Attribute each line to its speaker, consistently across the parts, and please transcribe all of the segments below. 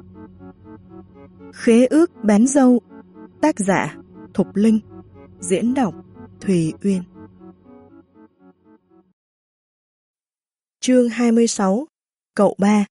Speaker 1: Khế ước bán dâu. Tác giả Thục Linh. Diễn đọc Thùy Uyên. Chương 26. Cậu ba.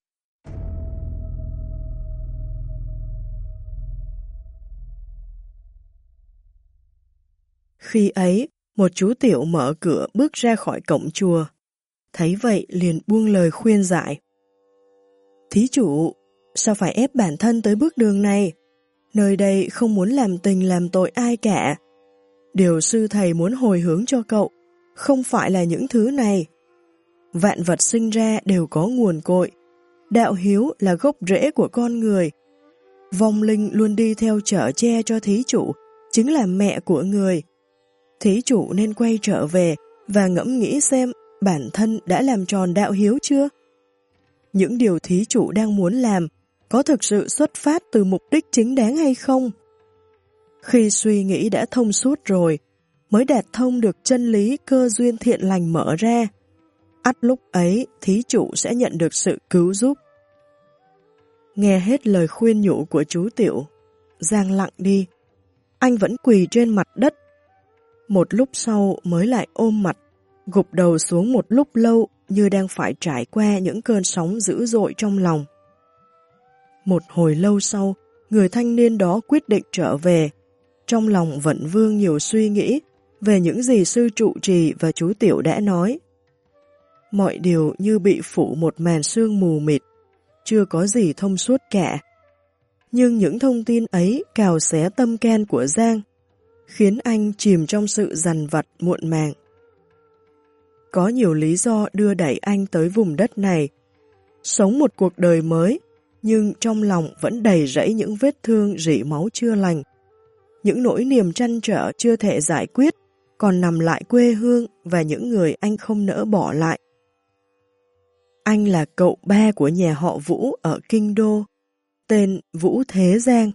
Speaker 1: Khi ấy, một chú tiểu mở cửa bước ra khỏi cổng chùa. Thấy vậy liền buông lời khuyên giải. Thí chủ, sao phải ép bản thân tới bước đường này? Nơi đây không muốn làm tình làm tội ai cả. Điều sư thầy muốn hồi hướng cho cậu không phải là những thứ này. Vạn vật sinh ra đều có nguồn cội. Đạo hiếu là gốc rễ của con người. Vong linh luôn đi theo chở che cho thí chủ, chính là mẹ của người. Thí chủ nên quay trở về và ngẫm nghĩ xem bản thân đã làm tròn đạo hiếu chưa? Những điều thí chủ đang muốn làm có thực sự xuất phát từ mục đích chính đáng hay không? Khi suy nghĩ đã thông suốt rồi, mới đạt thông được chân lý cơ duyên thiện lành mở ra. Ắt lúc ấy, thí chủ sẽ nhận được sự cứu giúp. Nghe hết lời khuyên nhủ của chú tiểu, Giang lặng đi. Anh vẫn quỳ trên mặt đất. Một lúc sau mới lại ôm mặt, gục đầu xuống một lúc lâu như đang phải trải qua những cơn sóng dữ dội trong lòng. Một hồi lâu sau, người thanh niên đó quyết định trở về. Trong lòng vẫn vương nhiều suy nghĩ về những gì sư trụ trì và chú tiểu đã nói. Mọi điều như bị phủ một màn sương mù mịt, chưa có gì thông suốt cả. Nhưng những thông tin ấy cào xé tâm can của Giang, khiến anh chìm trong sự dằn vặt muộn màng. Có nhiều lý do đưa đẩy anh tới vùng đất này. Sống một cuộc đời mới, nhưng trong lòng vẫn đầy rẫy những vết thương rỉ máu chưa lành. Những nỗi niềm trăn trở chưa thể giải quyết, còn nằm lại quê hương và những người anh không nỡ bỏ lại. Anh là cậu ba của nhà họ Vũ ở Kinh Đô, tên Vũ Thế Giang.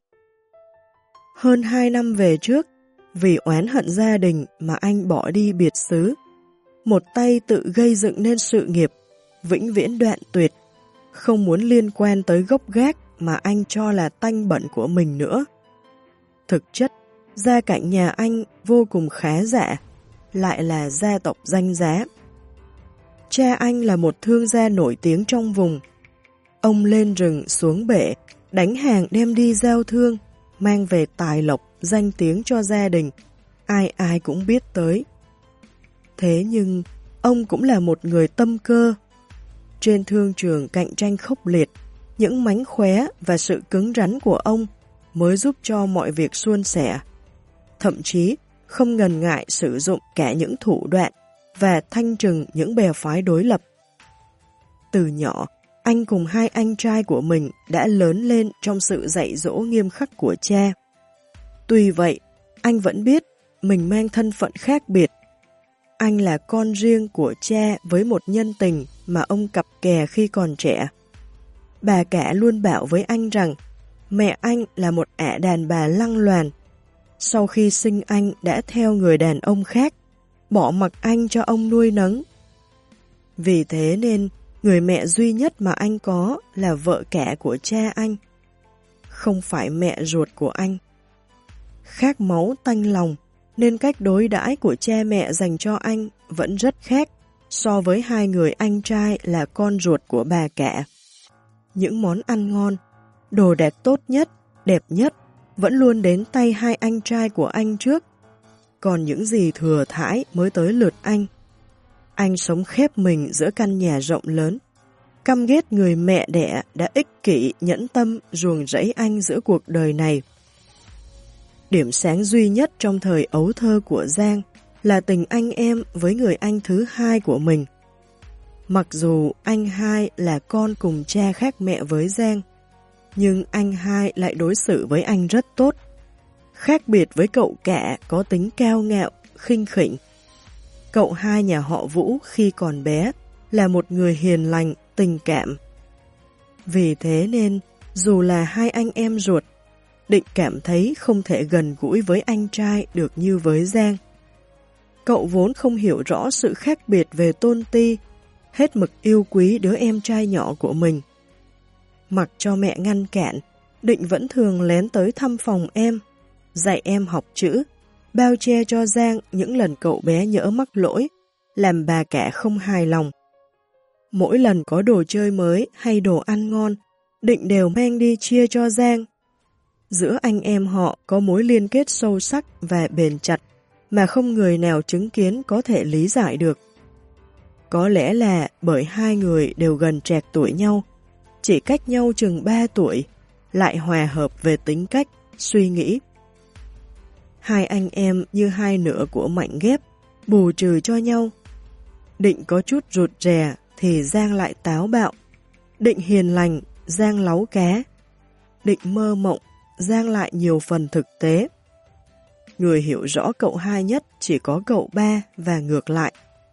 Speaker 1: Hơn 2 năm về trước, vì oán hận gia đình mà anh bỏ đi biệt xứ. Một tay tự gây dựng nên sự nghiệp, vĩnh viễn đoạn tuyệt, không muốn liên quan tới gốc gác mà anh cho là tanh bẩn của mình nữa. Thực chất, gia cảnh nhà anh vô cùng khá giả, lại là gia tộc danh giá. Cha anh là một thương gia nổi tiếng trong vùng. Ông lên rừng xuống bể, đánh hàng đem đi giao thương, mang về tài lộc, danh tiếng cho gia đình, ai ai cũng biết tới. Thế nhưng, ông cũng là một người tâm cơ. Trên thương trường cạnh tranh khốc liệt, những mánh khóe và sự cứng rắn của ông mới giúp cho mọi việc suôn sẻ. Thậm chí, không ngần ngại sử dụng cả những thủ đoạn và thanh trừng những bè phái đối lập. Từ nhỏ, anh cùng hai anh trai của mình đã lớn lên trong sự dạy dỗ nghiêm khắc của cha. Tuy vậy, anh vẫn biết mình mang thân phận khác biệt. Anh là con riêng của cha với một nhân tình mà ông cặp kè khi còn trẻ. Bà cả luôn bảo với anh rằng mẹ anh là một ả đàn bà lăng loàn. Sau khi sinh anh đã theo người đàn ông khác, bỏ mặc anh cho ông nuôi nấng. Vì thế nên, người mẹ duy nhất mà anh có là vợ cả của cha anh, không phải mẹ ruột của anh. Khác máu tanh lòng, nên cách đối đãi của cha mẹ dành cho anh vẫn rất khác so với hai người anh trai là con ruột của bà cả. Những món ăn ngon, đồ đạc tốt nhất, đẹp nhất vẫn luôn đến tay hai anh trai của anh trước, còn những gì thừa thãi mới tới lượt anh. Anh sống khép mình giữa căn nhà rộng lớn, căm ghét người mẹ đẻ đã ích kỷ nhẫn tâm ruồng rẫy anh giữa cuộc đời này. Điểm sáng duy nhất trong thời ấu thơ của Giang là tình anh em với người anh thứ hai của mình. Mặc dù anh hai là con cùng cha khác mẹ với Giang, nhưng anh hai lại đối xử với anh rất tốt. Khác biệt với cậu cả có tính cao ngạo, khinh khỉnh. Cậu hai nhà họ Vũ khi còn bé là một người hiền lành, tình cảm. Vì thế nên, dù là hai anh em ruột, Định cảm thấy không thể gần gũi với anh trai được như với Giang. Cậu vốn không hiểu rõ sự khác biệt về tôn ti, hết mực yêu quý đứa em trai nhỏ của mình. Mặc cho mẹ ngăn cản, Định vẫn thường lén tới thăm phòng em, dạy em học chữ, bao che cho Giang những lần cậu bé nhỡ mắc lỗi, làm bà cả không hài lòng. Mỗi lần có đồ chơi mới hay đồ ăn ngon, Định đều mang đi chia cho Giang. Giữa anh em họ có mối liên kết sâu sắc và bền chặt mà không người nào chứng kiến có thể lý giải được. Có lẽ là bởi hai người đều gần trạc tuổi nhau, chỉ cách nhau chừng 3 tuổi, lại hòa hợp về tính cách, suy nghĩ. Hai anh em như hai nửa của mảnh ghép, bù trừ cho nhau. Định có chút rụt rè thì Giang lại táo bạo. Định hiền lành, Giang láu cá. Định mơ mộng, Giang lại nhiều phần thực tế. Người hiểu rõ cậu hai nhất chỉ có cậu ba và ngược lại.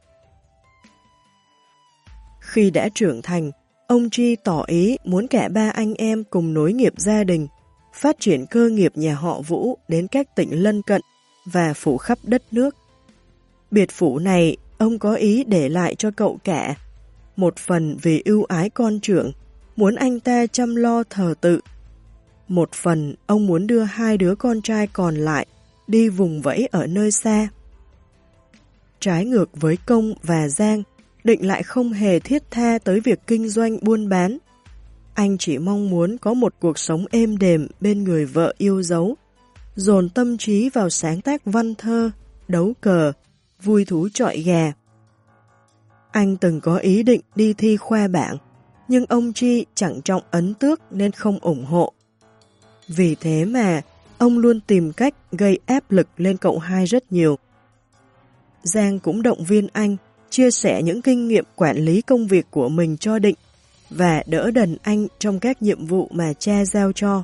Speaker 1: Khi đã trưởng thành, ông Tri tỏ ý muốn cả ba anh em cùng nối nghiệp gia đình, phát triển cơ nghiệp nhà họ Vũ đến các tỉnh lân cận và phủ khắp đất nước. Biệt phủ này ông có ý để lại cho cậu cả, một phần vì ưu ái con trưởng, muốn anh ta chăm lo thờ tự. Một phần ông muốn đưa hai đứa con trai còn lại đi vùng vẫy ở nơi xa. Trái ngược với Công và Giang, Định lại không hề thiết tha tới việc kinh doanh buôn bán. Anh chỉ mong muốn có một cuộc sống êm đềm bên người vợ yêu dấu, dồn tâm trí vào sáng tác văn thơ, đấu cờ, vui thú chọi gà. Anh từng có ý định đi thi khoa bảng, nhưng ông Tri chẳng trọng ấn tước nên không ủng hộ. Vì thế mà ông luôn tìm cách gây áp lực lên cậu hai rất nhiều. Giang cũng động viên anh, chia sẻ những kinh nghiệm quản lý công việc của mình cho Định và đỡ đần anh trong các nhiệm vụ mà cha giao cho.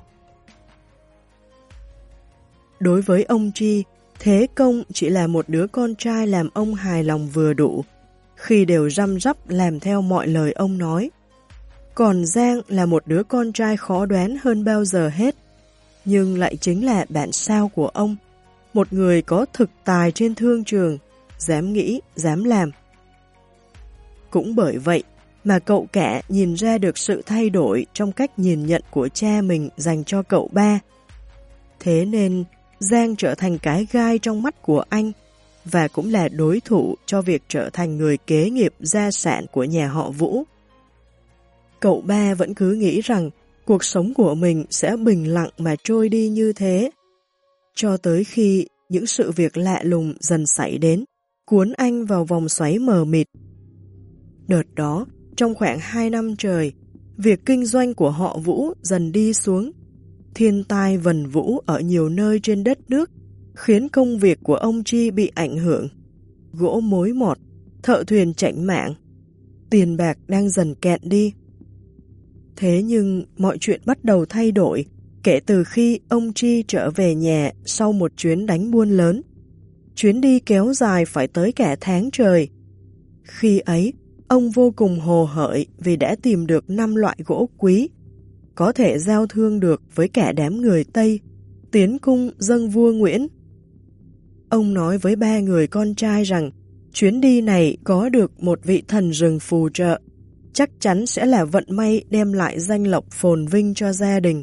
Speaker 1: Đối với ông Tri, Thế Công chỉ là một đứa con trai làm ông hài lòng vừa đủ, khi đều răm rắp làm theo mọi lời ông nói. Còn Giang là một đứa con trai khó đoán hơn bao giờ hết, nhưng lại chính là bạn sao của ông, một người có thực tài trên thương trường, dám nghĩ, dám làm. Cũng bởi vậy mà cậu cả nhìn ra được sự thay đổi trong cách nhìn nhận của cha mình dành cho cậu ba. Thế nên Giang trở thành cái gai trong mắt của anh và cũng là đối thủ cho việc trở thành người kế nghiệp gia sản của nhà họ Vũ. Cậu ba vẫn cứ nghĩ rằng cuộc sống của mình sẽ bình lặng mà trôi đi như thế, cho tới khi những sự việc lạ lùng dần xảy đến, cuốn anh vào vòng xoáy mờ mịt. Đợt đó, trong khoảng 2 năm trời, việc kinh doanh của họ Vũ dần đi xuống. Thiên tai vần vũ ở nhiều nơi trên đất nước khiến công việc của ông Tri bị ảnh hưởng. Gỗ mối mọt, thợ thuyền chạnh mạng, tiền bạc đang dần cạn đi. Thế nhưng mọi chuyện bắt đầu thay đổi kể từ khi ông Tri trở về nhà sau một chuyến đánh buôn lớn. Chuyến đi kéo dài phải tới cả tháng trời. Khi ấy, ông vô cùng hồ hởi vì đã tìm được 5 loại gỗ quý, có thể giao thương được với cả đám người Tây, tiến cung dâng vua Nguyễn. Ông nói với 3 người con trai rằng chuyến đi này có được một vị thần rừng phù trợ, chắc chắn sẽ là vận may đem lại danh lộc phồn vinh cho gia đình.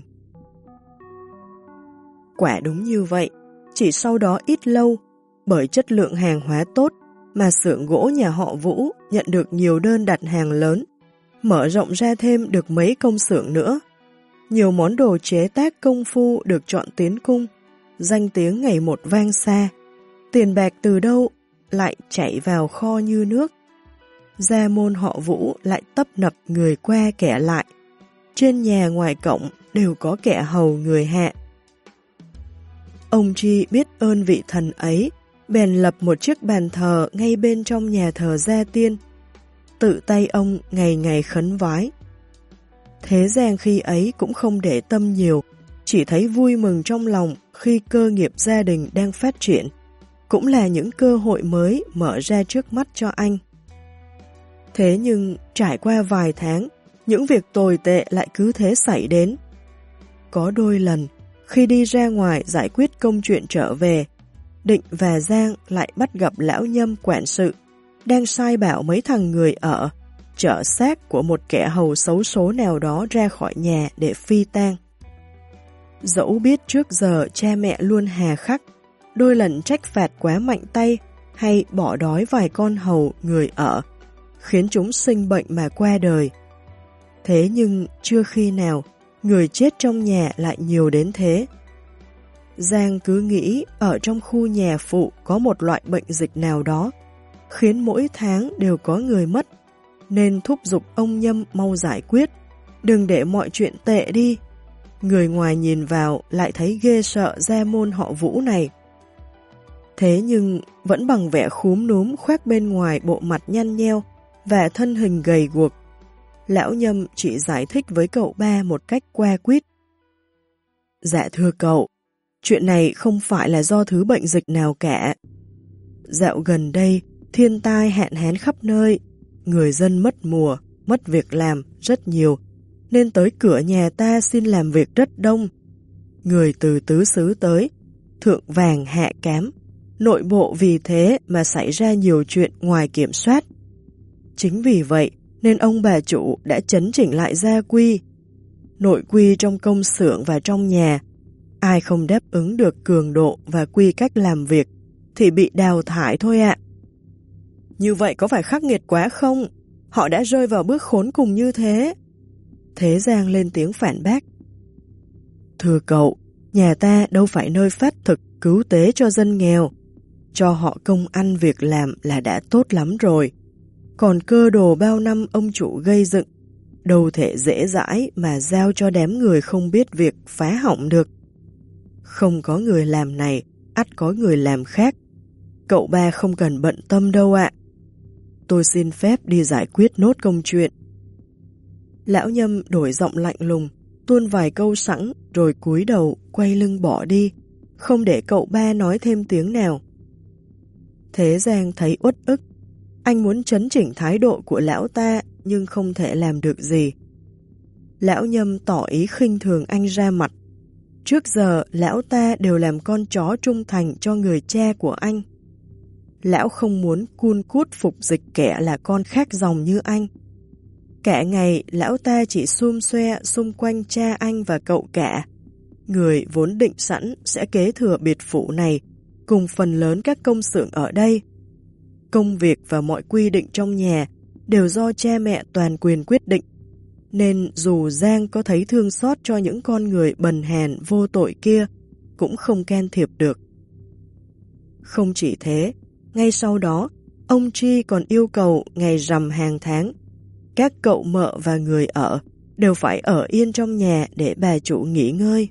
Speaker 1: Quả đúng như vậy, chỉ sau đó ít lâu, bởi chất lượng hàng hóa tốt mà xưởng gỗ nhà họ Vũ nhận được nhiều đơn đặt hàng lớn, mở rộng ra thêm được mấy công xưởng nữa. Nhiều món đồ chế tác công phu được chọn tiến cung, danh tiếng ngày một vang xa, tiền bạc từ đâu lại chảy vào kho như nước. Gia môn họ Vũ lại tấp nập người qua kẻ lại, trên nhà ngoài cổng đều có kẻ hầu người hạ. Ông Tri biết ơn vị thần ấy, bèn lập một chiếc bàn thờ ngay bên trong nhà thờ gia tiên, tự tay ông ngày ngày khấn vái. Thế Giang khi ấy cũng không để tâm nhiều, chỉ thấy vui mừng trong lòng khi cơ nghiệp gia đình đang phát triển, cũng là những cơ hội mới mở ra trước mắt cho anh. Thế nhưng trải qua vài tháng, những việc tồi tệ lại cứ thế xảy đến. Có đôi lần, khi đi ra ngoài giải quyết công chuyện trở về, Định và Giang lại bắt gặp lão Nhâm quản sự, đang sai bảo mấy thằng người ở, chở xác của một kẻ hầu xấu số nào đó ra khỏi nhà để phi tang. Dẫu biết trước giờ cha mẹ luôn hà khắc, đôi lần trách phạt quá mạnh tay hay bỏ đói vài con hầu người ở, khiến chúng sinh bệnh mà qua đời. Thế nhưng chưa khi nào người chết trong nhà lại nhiều đến thế. Giang cứ nghĩ ở trong khu nhà phụ có một loại bệnh dịch nào đó, khiến mỗi tháng đều có người mất, nên thúc giục ông Nhâm mau giải quyết, đừng để mọi chuyện tệ đi. Người ngoài nhìn vào lại thấy ghê sợ gia môn họ Vũ này. Thế nhưng vẫn bằng vẻ khúm núm khoác bên ngoài bộ mặt nhăn nheo và thân hình gầy guộc, lão Nhâm chỉ giải thích với cậu ba một cách qua quýt. Dạ thưa cậu, chuyện này không phải là do thứ bệnh dịch nào cả. Dạo gần đây, thiên tai hạn hán khắp nơi, người dân mất mùa, mất việc làm rất nhiều, nên tới cửa nhà ta xin làm việc rất đông. Người từ tứ xứ tới, thượng vàng hạ cám, nội bộ vì thế mà xảy ra nhiều chuyện ngoài kiểm soát. Chính vì vậy nên ông bà chủ đã chấn chỉnh lại gia quy. Nội quy trong công xưởng và trong nhà, ai không đáp ứng được cường độ và quy cách làm việc thì bị đào thải thôi ạ. Như vậy có phải khắc nghiệt quá không? Họ đã rơi vào bước khốn cùng như thế. Thế Giang lên tiếng phản bác. Thưa cậu, nhà ta đâu phải nơi phát thực cứu tế cho dân nghèo. Cho họ công ăn việc làm là đã tốt lắm rồi. Còn cơ đồ bao năm ông chủ gây dựng, đâu thể dễ dãi mà giao cho đám người không biết việc phá hỏng được. Không có người làm này, ắt có người làm khác. Cậu ba không cần bận tâm đâu ạ. Tôi xin phép đi giải quyết nốt công chuyện. Lão Nhâm đổi giọng lạnh lùng, tuôn vài câu sẵn rồi cúi đầu quay lưng bỏ đi, không để cậu ba nói thêm tiếng nào. Thế Giang thấy uất ức. Anh muốn chấn chỉnh thái độ của lão ta nhưng không thể làm được gì. Lão Nhâm tỏ ý khinh thường anh ra mặt. Trước giờ lão ta đều làm con chó trung thành cho người cha của anh. Lão không muốn cun cút phục dịch kẻ là con khác dòng như anh. Cả ngày lão ta chỉ xum xoe xung quanh cha anh và cậu cả, người vốn định sẵn sẽ kế thừa biệt phủ này cùng phần lớn các công xưởng ở đây. Công việc và mọi quy định trong nhà đều do cha mẹ toàn quyền quyết định, nên dù Giang có thấy thương xót cho những con người bần hèn vô tội kia, cũng không can thiệp được. Không chỉ thế, ngay sau đó, ông Tri còn yêu cầu ngày rằm hàng tháng, các cậu mợ và người ở đều phải ở yên trong nhà để bà chủ nghỉ ngơi.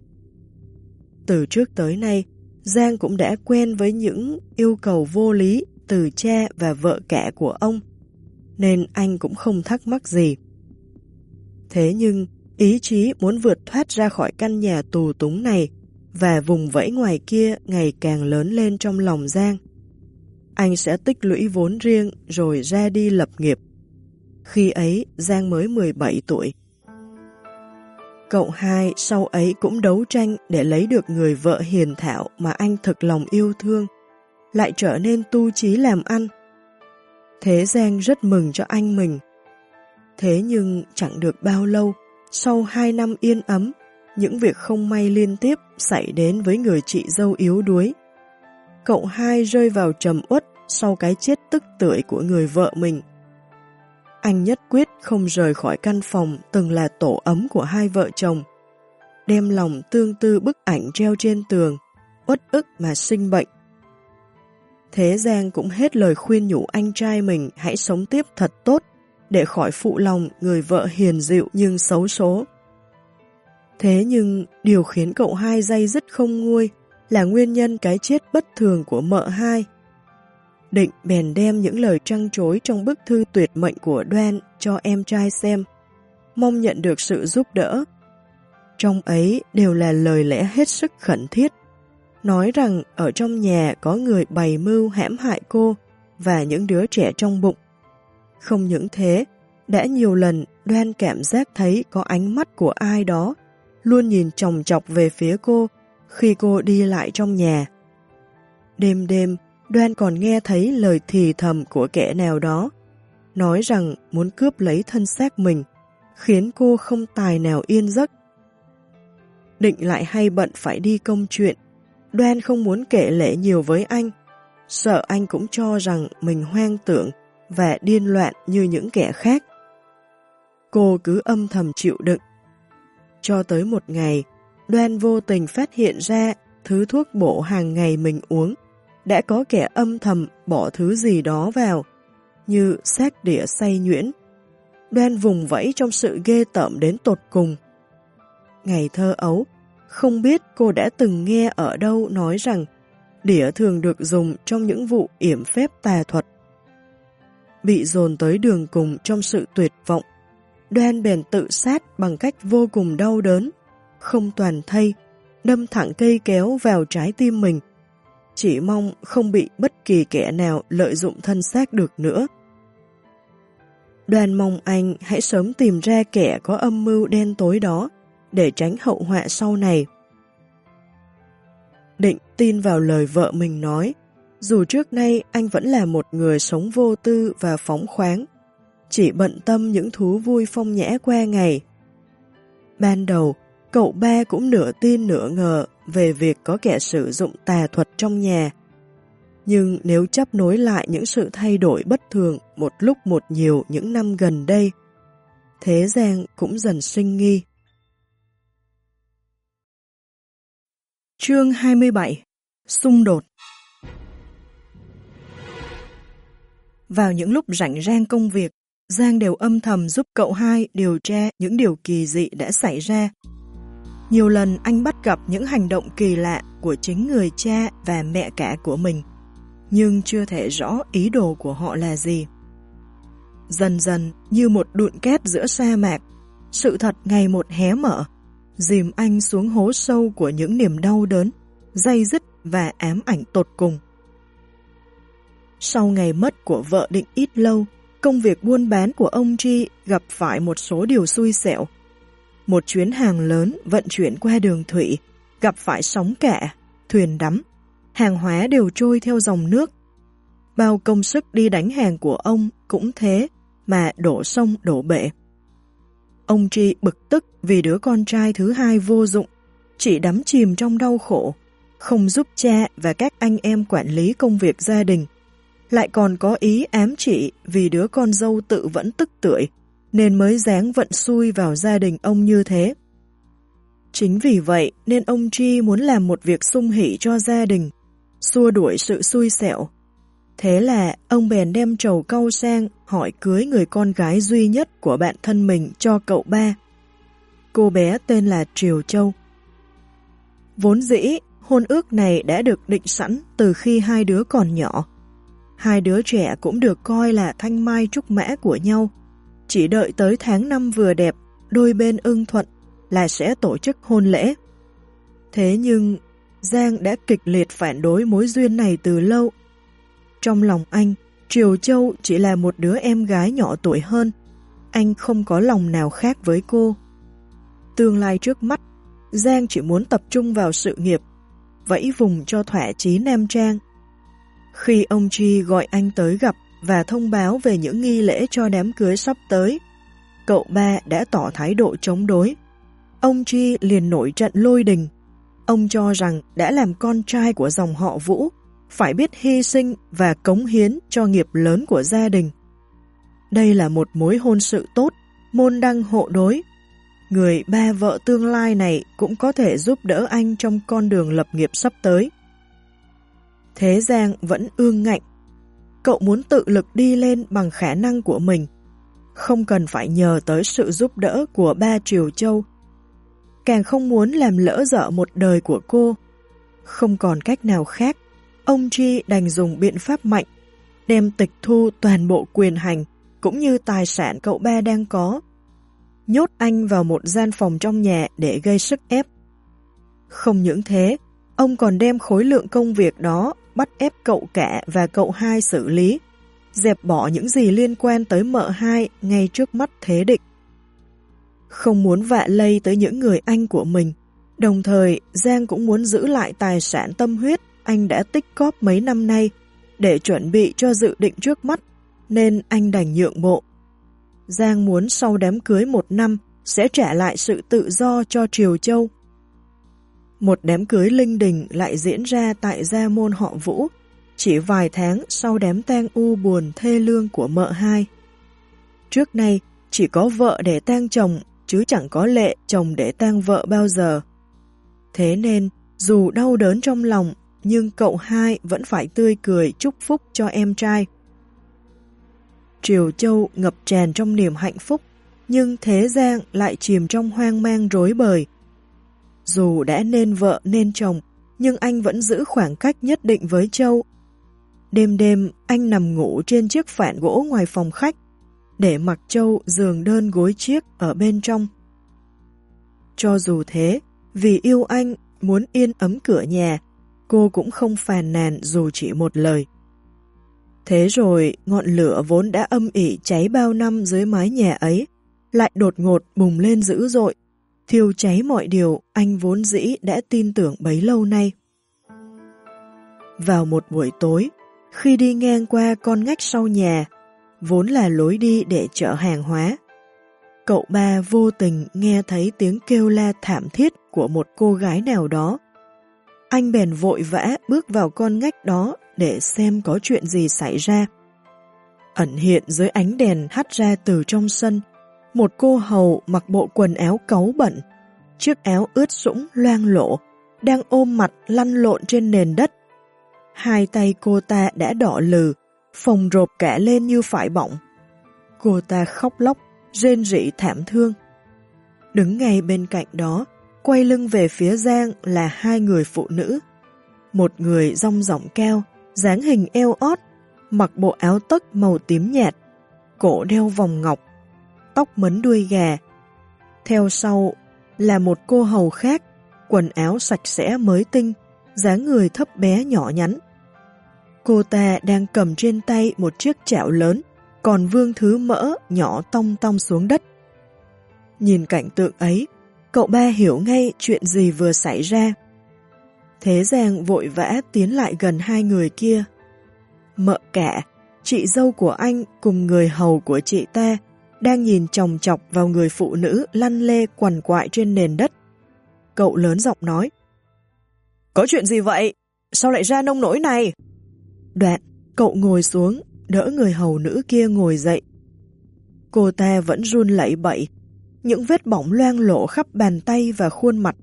Speaker 1: Từ trước tới nay, Giang cũng đã quen với những yêu cầu vô lý từ cha và vợ cả của ông, nên anh cũng không thắc mắc gì. Thế nhưng, ý chí muốn vượt thoát ra khỏi căn nhà tù túng này và vùng vẫy ngoài kia ngày càng lớn lên trong lòng Giang. Anh sẽ tích lũy vốn riêng rồi ra đi lập nghiệp. Khi ấy, Giang mới 17 tuổi. Cậu hai sau ấy cũng đấu tranh để lấy được người vợ hiền thảo mà anh thực lòng yêu thương, lại trở nên tu chí làm ăn. Thế Giang rất mừng cho anh mình. Thế nhưng chẳng được bao lâu, sau 2 năm yên ấm, những việc không may liên tiếp xảy đến với người chị dâu yếu đuối. Cậu hai rơi vào trầm uất sau cái chết tức tưởi của người vợ mình. Anh nhất quyết không rời khỏi căn phòng từng là tổ ấm của hai vợ chồng, đem lòng tương tư bức ảnh treo trên tường, uất ức mà sinh bệnh. Thế Giang cũng hết lời khuyên nhủ anh trai mình hãy sống tiếp thật tốt để khỏi phụ lòng người vợ hiền dịu nhưng xấu số. Thế nhưng điều khiến cậu hai day dứt không nguôi là nguyên nhân cái chết bất thường của mợ hai. Định bèn đem những lời trăng trối trong bức thư tuyệt mệnh của Đoan cho em trai xem, mong nhận được sự giúp đỡ. Trong ấy đều là lời lẽ hết sức khẩn thiết, nói rằng ở trong nhà có người bày mưu hãm hại cô và những đứa trẻ trong bụng. Không những thế, đã nhiều lần Đoan cảm giác thấy có ánh mắt của ai đó luôn nhìn chòng chọc về phía cô khi cô đi lại trong nhà. Đêm đêm, Đoan còn nghe thấy lời thì thầm của kẻ nào đó, nói rằng muốn cướp lấy thân xác mình, khiến cô không tài nào yên giấc. Định lại hay bận phải đi công chuyện. Đoan không muốn kể lể nhiều với anh, sợ anh cũng cho rằng mình hoang tưởng và điên loạn như những kẻ khác. Cô cứ âm thầm chịu đựng. Cho tới một ngày, Đoan vô tình phát hiện ra thứ thuốc bổ hàng ngày mình uống đã có kẻ âm thầm bỏ thứ gì đó vào, như xác đĩa xay nhuyễn. Đoan vùng vẫy trong sự ghê tởm đến tột cùng. Ngày thơ ấu, không biết cô đã từng nghe ở đâu nói rằng đĩa thường được dùng trong những vụ yểm phép tà thuật. Bị dồn tới đường cùng trong sự tuyệt vọng, Đoan bèn tự sát bằng cách vô cùng đau đớn, không toàn thây, đâm thẳng cây kéo vào trái tim mình, chỉ mong không bị bất kỳ kẻ nào lợi dụng thân xác được nữa. Đoan mong anh hãy sớm tìm ra kẻ có âm mưu đen tối đó để tránh hậu họa sau này. Định tin vào lời vợ mình nói, dù trước nay anh vẫn là một người sống vô tư và phóng khoáng, chỉ bận tâm những thú vui phong nhã qua ngày. Ban đầu, cậu ba cũng nửa tin nửa ngờ về việc có kẻ sử dụng tà thuật trong nhà. Nhưng nếu chấp nối lại những sự thay đổi bất thường một lúc một nhiều những năm gần đây, thế Giang cũng dần sinh nghi. Chương 27. Xung đột. Vào những lúc rảnh rang công việc, Giang đều âm thầm giúp cậu hai điều tra những điều kỳ dị đã xảy ra. Nhiều lần anh bắt gặp những hành động kỳ lạ của chính người cha và mẹ cả của mình, nhưng chưa thể rõ ý đồ của họ là gì. Dần dần như một đụn cát giữa sa mạc, sự thật ngày một hé mở, dìm anh xuống hố sâu của những niềm đau đớn, day dứt và ám ảnh tột cùng. Sau ngày mất của vợ Định ít lâu, công việc buôn bán của ông Tri gặp phải một số điều xui xẻo. Một chuyến hàng lớn vận chuyển qua đường thủy, gặp phải sóng cả, thuyền đắm, hàng hóa đều trôi theo dòng nước. Bao công sức đi đánh hàng của ông cũng thế mà đổ sông đổ bể. Ông Tri bực tức vì đứa con trai thứ hai vô dụng, chỉ đắm chìm trong đau khổ, không giúp cha và các anh em quản lý công việc gia đình, lại còn có ý ám chỉ vì đứa con dâu tự vẫn tức tưởi, nên mới dáng vận xui vào gia đình ông như thế. Chính vì vậy nên ông Tri muốn làm một việc sung hỉ cho gia đình, xua đuổi sự xui xẻo. Thế là ông bèn đem trầu cau sang hỏi cưới người con gái duy nhất của bạn thân mình cho cậu ba. Cô bé tên là Triều Châu. Vốn dĩ, hôn ước này đã được định sẵn từ khi hai đứa còn nhỏ. Hai đứa trẻ cũng được coi là thanh mai trúc mã của nhau. Chỉ đợi tới tháng 5 vừa đẹp, đôi bên ưng thuận là sẽ tổ chức hôn lễ. Thế nhưng, Giang đã kịch liệt phản đối mối duyên này từ lâu. Trong lòng anh, Triều Châu chỉ là một đứa em gái nhỏ tuổi hơn. Anh không có lòng nào khác với cô. Tương lai trước mắt, Giang chỉ muốn tập trung vào sự nghiệp, vẫy vùng cho thỏa chí nam trang. Khi ông Tri gọi anh tới gặp và thông báo về những nghi lễ cho đám cưới sắp tới, cậu ba đã tỏ thái độ chống đối. Ông Tri liền nổi trận lôi đình. Ông cho rằng đã làm con trai của dòng họ Vũ, phải biết hy sinh và cống hiến cho nghiệp lớn của gia đình. Đây là một mối hôn sự tốt, môn đăng hộ đối. Người ba vợ tương lai này cũng có thể giúp đỡ anh trong con đường lập nghiệp sắp tới. Thế Giang vẫn ương ngạnh. Cậu muốn tự lực đi lên bằng khả năng của mình, không cần phải nhờ tới sự giúp đỡ của ba Triều Châu. Càng không muốn làm lỡ dở một đời của cô. Không còn cách nào khác, ông Tri đành dùng biện pháp mạnh, đem tịch thu toàn bộ quyền hành cũng như tài sản cậu ba đang có, nhốt anh vào một gian phòng trong nhà để gây sức ép. Không những thế, ông còn đem khối lượng công việc đó bắt ép cậu cả và cậu hai xử lý, dẹp bỏ những gì liên quan tới mợ hai ngay trước mắt Thế Định. Không muốn vạ lây tới những người anh của mình, đồng thời Giang cũng muốn giữ lại tài sản tâm huyết anh đã tích cóp mấy năm nay để chuẩn bị cho dự định trước mắt, nên anh đành nhượng bộ. Giang muốn sau đám cưới 1 năm sẽ trả lại sự tự do cho Triều Châu. Một đám cưới linh đình lại diễn ra tại gia môn họ Vũ, chỉ vài tháng sau đám tang u buồn thê lương của mợ hai. Trước nay, chỉ có vợ để tang chồng, chứ chẳng có lệ chồng để tang vợ bao giờ. Thế nên, dù đau đớn trong lòng, nhưng cậu hai vẫn phải tươi cười chúc phúc cho em trai. Triều Châu ngập tràn trong niềm hạnh phúc, nhưng thế gian lại chìm trong hoang mang rối bời. Dù đã nên vợ nên chồng, nhưng anh vẫn giữ khoảng cách nhất định với Châu. Đêm đêm, anh nằm ngủ trên chiếc phản gỗ ngoài phòng khách, để mặc Châu giường đơn gối chiếc ở bên trong. Cho dù thế, vì yêu anh, muốn yên ấm cửa nhà, cô cũng không phàn nàn dù chỉ một lời. Thế rồi, ngọn lửa vốn đã âm ỉ cháy bao năm dưới mái nhà ấy, lại đột ngột bùng lên dữ dội, thiêu cháy mọi điều anh vốn dĩ đã tin tưởng bấy lâu nay. Vào một buổi tối, khi đi ngang qua con ngách sau nhà, vốn là lối đi để chở hàng hóa, cậu ba vô tình nghe thấy tiếng kêu la thảm thiết của một cô gái nào đó. Anh bèn vội vã bước vào con ngách đó để xem có chuyện gì xảy ra. Ẩn hiện dưới ánh đèn hắt ra từ trong sân, một cô hầu mặc bộ quần áo cáu bẩn, chiếc áo ướt sũng loang lổ, đang ôm mặt lăn lộn trên nền đất. Hai tay cô ta đã đỏ lừ, phồng rộp cả lên như phải bỏng. Cô ta khóc lóc, rên rỉ thảm thương. Đứng ngay bên cạnh đó, quay lưng về phía Giang là hai người phụ nữ. Một người dong dỏng cao, dáng hình eo ót, mặc bộ áo tất màu tím nhạt, cổ đeo vòng ngọc, tóc mấn đuôi gà. Theo sau là một cô hầu khác, quần áo sạch sẽ mới tinh, dáng người thấp bé nhỏ nhắn. Cô ta đang cầm trên tay một chiếc chảo lớn, còn vương thứ mỡ nhỏ tong tong xuống đất. Nhìn cảnh tượng ấy, cậu ba hiểu ngay chuyện gì vừa xảy ra. Thế Giang vội vã tiến lại gần hai người kia. Mợ cả, chị dâu của anh cùng người hầu của chị ta đang nhìn chòng chọc vào người phụ nữ lăn lê quằn quại trên nền đất. Cậu lớn giọng nói: "Có chuyện gì vậy? Sao lại ra nông nỗi này?" Đoạn, cậu ngồi xuống, đỡ người hầu nữ kia ngồi dậy. Cô ta vẫn run lẩy bẩy, những vết bỏng loang lổ khắp bàn tay và khuôn mặt.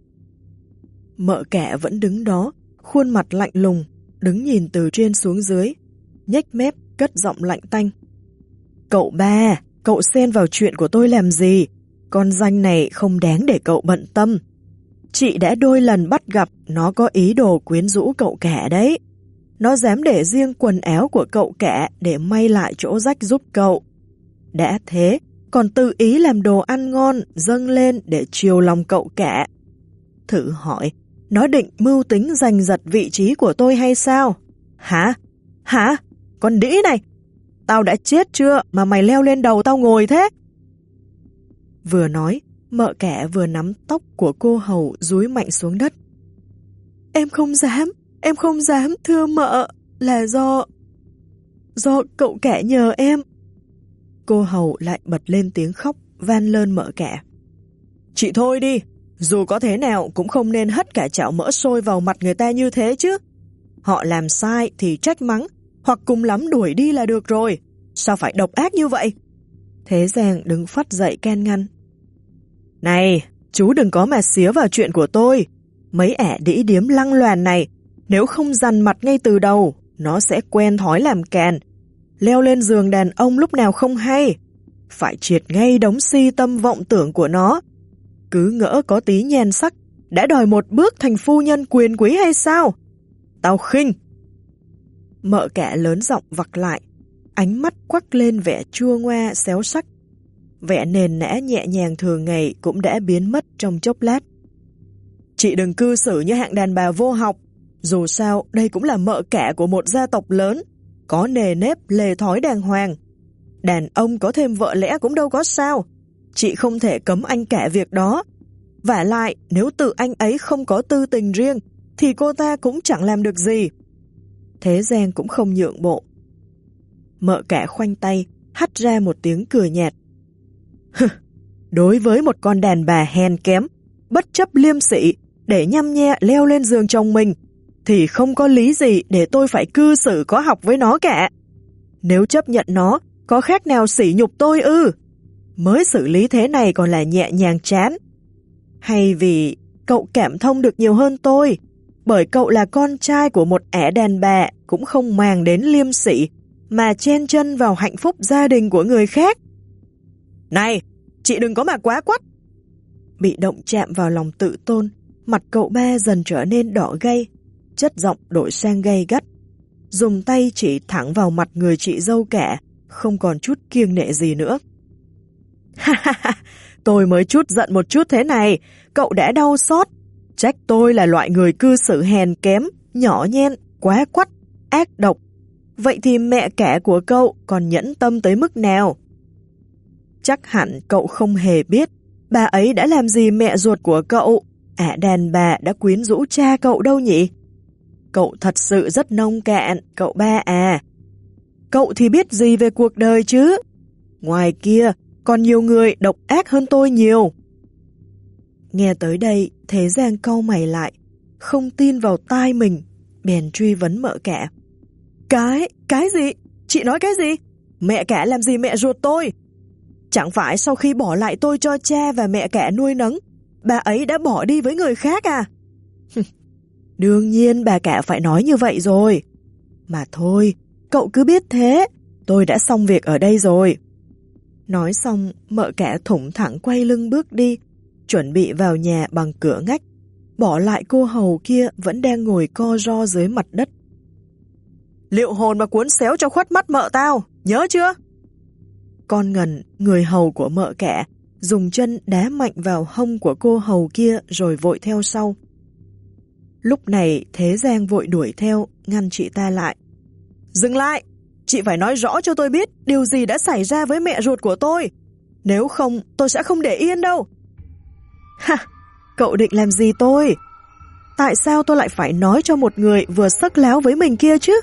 Speaker 1: Mợ cả vẫn đứng đó, khuôn mặt lạnh lùng, đứng nhìn từ trên xuống dưới, nhếch mép, cất giọng lạnh tanh: "Cậu ba, cậu xen vào chuyện của tôi làm gì? Con danh này không đáng để cậu bận tâm. Chị đã đôi lần bắt gặp nó có ý đồ quyến rũ cậu cả đấy. Nó dám để riêng quần áo của cậu cả để may lại chỗ rách giúp cậu. Đã thế, còn tự ý làm đồ ăn ngon dâng lên để chiều lòng cậu cả. Thử hỏi, nó định mưu tính giành giật vị trí của tôi hay sao? Hả? Hả? Con đĩ này! Tao đã chết chưa mà mày leo lên đầu tao ngồi thế?" Vừa nói, mợ cả vừa nắm tóc của cô hầu dúi mạnh xuống đất. Em không dám thưa mợ, là do cậu cả nhờ em." Cô hầu lại bật lên tiếng khóc, van lơn mợ cả: "Chị thôi đi, dù có thế nào cũng không nên hất cả chảo mỡ sôi vào mặt người ta như thế chứ. Họ làm sai thì trách mắng, hoặc cùng lắm đuổi đi là được rồi. Sao phải độc ác như vậy?" Thế Giang đứng phắt dậy can ngăn: "Này, chú đừng có mà xía vào chuyện của tôi. Mấy ẻ đĩ điếm lăng loàn này, nếu không dằn mặt ngay từ đầu, nó sẽ quen thói làm càn, leo lên giường đàn ông lúc nào không hay. Phải triệt ngay đống si tâm vọng tưởng của nó. Cứ ngỡ có tí nhan sắc, đã đòi một bước thành phu nhân quyền quý hay sao? Tao khinh." Mợ cả lớn giọng vặc lại, ánh mắt quắc lên vẻ chua ngoa xéo sắc. Vẻ nền nã nhẹ nhàng thường ngày cũng đã biến mất trong chốc lát. "Chị đừng cư xử như hạng đàn bà vô học. Dù sao, đây cũng là mợ cả của một gia tộc lớn, có nề nếp lề thói đàng hoàng. Đàn ông có thêm vợ lẽ cũng đâu có sao. Chị không thể cấm anh cả việc đó. Vả lại, nếu tự anh ấy không có tư tình riêng, thì cô ta cũng chẳng làm được gì." Thế Giang cũng không nhượng bộ. Mợ cả khoanh tay, hắt ra một tiếng cười nhạt: "Đối với một con đàn bà hèn kém, bất chấp liêm sỉ, để nhăm nhe leo lên giường chồng mình, thì không có lý gì để tôi phải cư xử có học với nó cả. Nếu chấp nhận nó, có khác nào sỉ nhục tôi ư? Mới xử lý thế này còn là nhẹ nhàng chán. Hay vì cậu cảm thông được nhiều hơn tôi, bởi cậu là con trai của một ẻ đàn bà cũng không màng đến liêm sỉ, mà chen chân vào hạnh phúc gia đình của người khác. Này, chị đừng có mà quá quắt. Bị động chạm vào lòng tự tôn, mặt cậu ba dần trở nên đỏ gay, chất giọng đổi sang gay gắt. Dùng tay chỉ thẳng vào mặt người chị dâu cả, không còn chút kiêng nệ gì nữa. Ha ha ha, tôi mới chút giận một chút thế này, cậu đã đau xót. Trách tôi là loại người cư xử hèn kém, nhỏ nhen, quá quắt, ác độc. Vậy thì mẹ cả của cậu còn nhẫn tâm tới mức nào? Chắc hẳn cậu không hề biết bà ấy đã làm gì mẹ ruột của cậu, đàn bà đã quyến rũ cha cậu đâu nhỉ? Cậu thật sự rất nông cạn, cậu ba à. Cậu thì biết gì về cuộc đời chứ? Ngoài kia, còn nhiều người độc ác hơn tôi nhiều. Nghe tới đây, Thế Giang cau mày lại, không tin vào tai mình, bèn truy vấn mợ cả. Cái gì? Chị nói cái gì? Mẹ cả làm gì mẹ ruột tôi? Chẳng phải sau khi bỏ lại tôi cho cha và mẹ cả nuôi nấng, bà ấy đã bỏ đi với người khác à? Đương nhiên bà cả phải nói như vậy rồi. Mà thôi, cậu cứ biết thế, tôi đã xong việc ở đây rồi. Nói xong, mợ cả thủng thẳng quay lưng bước đi, chuẩn bị vào nhà bằng cửa ngách, bỏ lại cô hầu kia vẫn đang ngồi co ro dưới mặt đất. Liệu hồn mà cuốn xéo cho khuất mắt mợ tao, nhớ chưa? Con Ngần, người hầu của mợ cả, dùng chân đá mạnh vào hông của cô hầu kia rồi vội theo sau. Lúc này Thế Giang vội đuổi theo, ngăn chị ta lại. Dừng lại! Chị phải nói rõ cho tôi biết điều gì đã xảy ra với mẹ ruột của tôi. Nếu không, tôi sẽ không để yên đâu. Ha! Cậu định làm gì tôi? Tại sao tôi lại phải nói cho một người vừa sắc láo với mình kia chứ?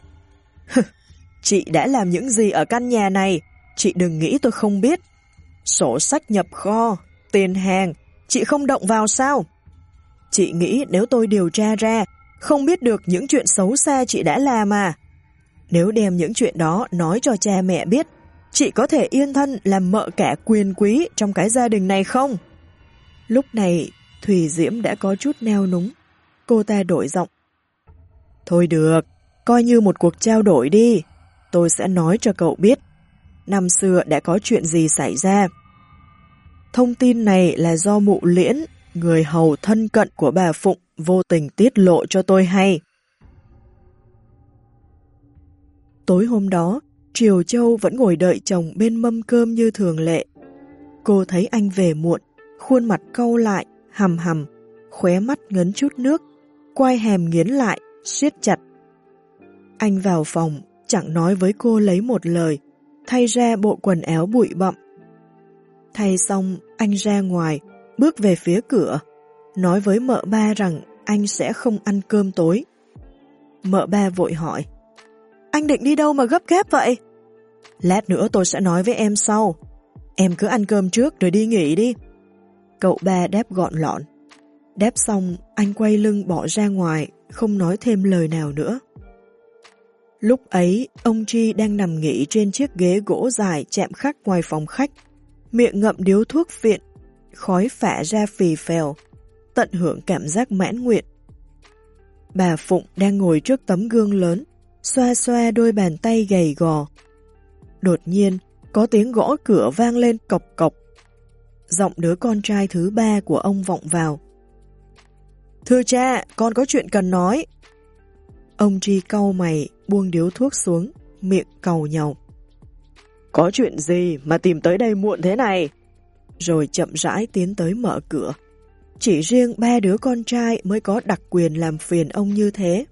Speaker 1: Chị đã làm những gì ở căn nhà này, chị đừng nghĩ tôi không biết. Sổ sách nhập kho, tiền hàng, chị không động vào sao? Chị nghĩ nếu tôi điều tra ra, không biết được những chuyện xấu xa chị đã làm à? Nếu đem những chuyện đó nói cho cha mẹ biết, chị có thể yên thân làm mợ cả quyền quý trong cái gia đình này không? Lúc này, Thùy Diễm đã có chút nao núng. Cô ta đổi giọng. Thôi được, coi như một cuộc trao đổi đi. Tôi sẽ nói cho cậu biết. Năm xưa đã có chuyện gì xảy ra. Thông tin này là do Mụ Liễn, người hầu thân cận của bà Phụng, vô tình tiết lộ cho tôi hay. Tối hôm đó, Triều Châu vẫn ngồi đợi chồng bên mâm cơm như thường lệ. Cô thấy anh về muộn, khuôn mặt cau lại, hầm hầm, khóe mắt ngấn chút nước, quai hàm nghiến lại, siết chặt. Anh vào phòng, chẳng nói với cô lấy một lời, thay ra bộ quần áo bụi bặm. Thay xong, anh ra ngoài, bước về phía cửa, nói với mợ ba rằng anh sẽ không ăn cơm tối. Mợ ba vội hỏi, anh định đi đâu mà gấp gáp vậy? Lát nữa tôi sẽ nói với em sau. Em cứ ăn cơm trước rồi đi nghỉ đi. Cậu ba đáp gọn lọn. Đáp xong, anh quay lưng bỏ ra ngoài, không nói thêm lời nào nữa. Lúc ấy, ông Tri đang nằm nghỉ trên chiếc ghế gỗ dài chạm khắc ngoài phòng khách, miệng ngậm điếu thuốc phiện, khói phả ra phì phèo, tận hưởng cảm giác mãn nguyện. Bà Phụng đang ngồi trước tấm gương lớn, xoa xoa đôi bàn tay gầy gò. Đột nhiên, có tiếng gõ cửa vang lên cộc cộc. Giọng đứa con trai thứ ba của ông vọng vào. Thưa cha, con có chuyện cần nói. Ông Tri cau mày, buông điếu thuốc xuống, miệng càu nhàu. Có chuyện gì mà tìm tới đây muộn thế này? Rồi chậm rãi tiến tới mở cửa. Chỉ riêng ba đứa con trai mới có đặc quyền làm phiền ông như thế.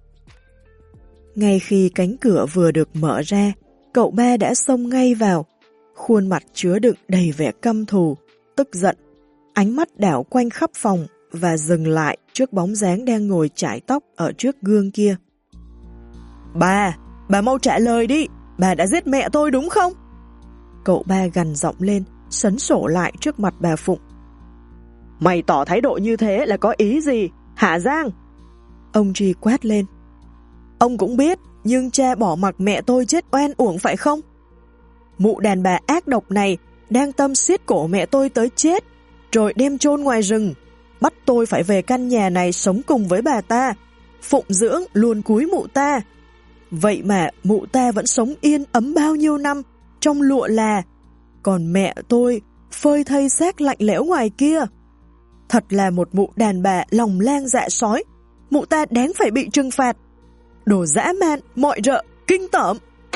Speaker 1: Ngay khi cánh cửa vừa được mở ra, cậu ba đã xông ngay vào, khuôn mặt chứa đựng đầy vẻ căm thù, tức giận, ánh mắt đảo quanh khắp phòng và dừng lại trước bóng dáng đang ngồi chải tóc ở trước gương kia. Bà mau trả lời đi, bà đã giết mẹ tôi đúng không? Cậu ba gằn giọng lên, sấn sổ lại trước mặt bà Phụng. Mày tỏ thái độ như thế là có ý gì, hả Giang? Ông Tri quát lên. Ông cũng biết, nhưng cha bỏ mặc mẹ tôi chết oan uổng phải không? Mụ đàn bà ác độc này đang tâm siết cổ mẹ tôi tới chết, rồi đem chôn ngoài rừng, bắt tôi phải về căn nhà này sống cùng với bà ta, phụng dưỡng luồn cúi mụ ta. Vậy mà mụ ta vẫn sống yên ấm bao nhiêu năm trong lụa là, còn mẹ tôi phơi thây xác lạnh lẽo ngoài kia. Thật là một mụ đàn bà lòng lang dạ sói, mụ ta đáng phải bị trừng phạt. Đồ dã man, mọi rợ, kinh tởm.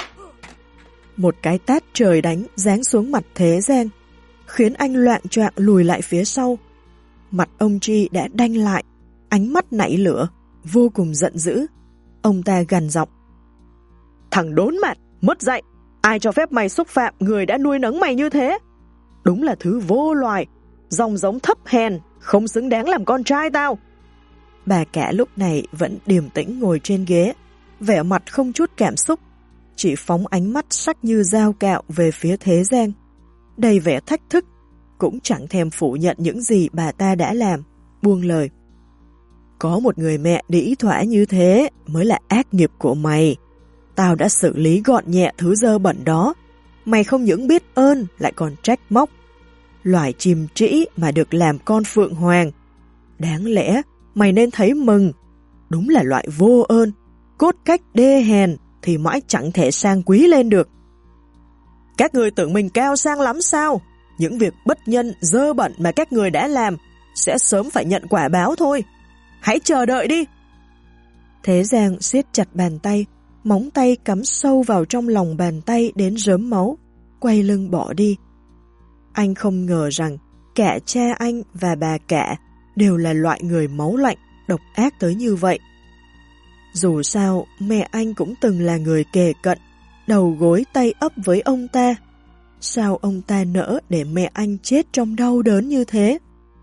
Speaker 1: Một cái tát trời đánh giáng xuống mặt Thế Giang, khiến anh loạng choạng lùi lại phía sau. Mặt ông Tri đã đanh lại, ánh mắt nảy lửa, vô cùng giận dữ. Ông ta gằn giọng. Thằng đốn mặt, mất dạy, ai cho phép mày xúc phạm người đã nuôi nấng mày như thế? Đúng là thứ vô loài, dòng giống thấp hèn, không xứng đáng làm con trai tao. Bà cả lúc này vẫn điềm tĩnh ngồi trên ghế, vẻ mặt không chút cảm xúc, chỉ phóng ánh mắt sắc như dao cạo về phía Thế Giang, đầy vẻ thách thức, cũng chẳng thèm phủ nhận những gì bà ta đã làm, buông lời. Có một người mẹ đĩ thỏa như thế mới là ác nghiệp của mày. Tao đã xử lý gọn nhẹ thứ dơ bẩn đó. Mày không những biết ơn lại còn trách móc. Loài chim trĩ mà được làm con phượng hoàng. Đáng lẽ mày nên thấy mừng. Đúng là loại vô ơn, cốt cách đê hèn thì mãi chẳng thể sang quý lên được. Các người tưởng mình cao sang lắm sao? Những việc bất nhân, dơ bẩn mà các người đã làm sẽ sớm phải nhận quả báo thôi. Hãy chờ đợi đi. Thế Giang siết chặt bàn tay, móng tay cắm sâu vào trong lòng bàn tay đến rớm máu, quay lưng bỏ đi. Anh không ngờ rằng cả cha anh và bà cả đều là loại người máu lạnh, độc ác tới như vậy. Dù sao, mẹ anh cũng từng là người kề cận, đầu gối tay ấp với ông ta. Sao ông ta nỡ để mẹ anh chết trong đau đớn như thế?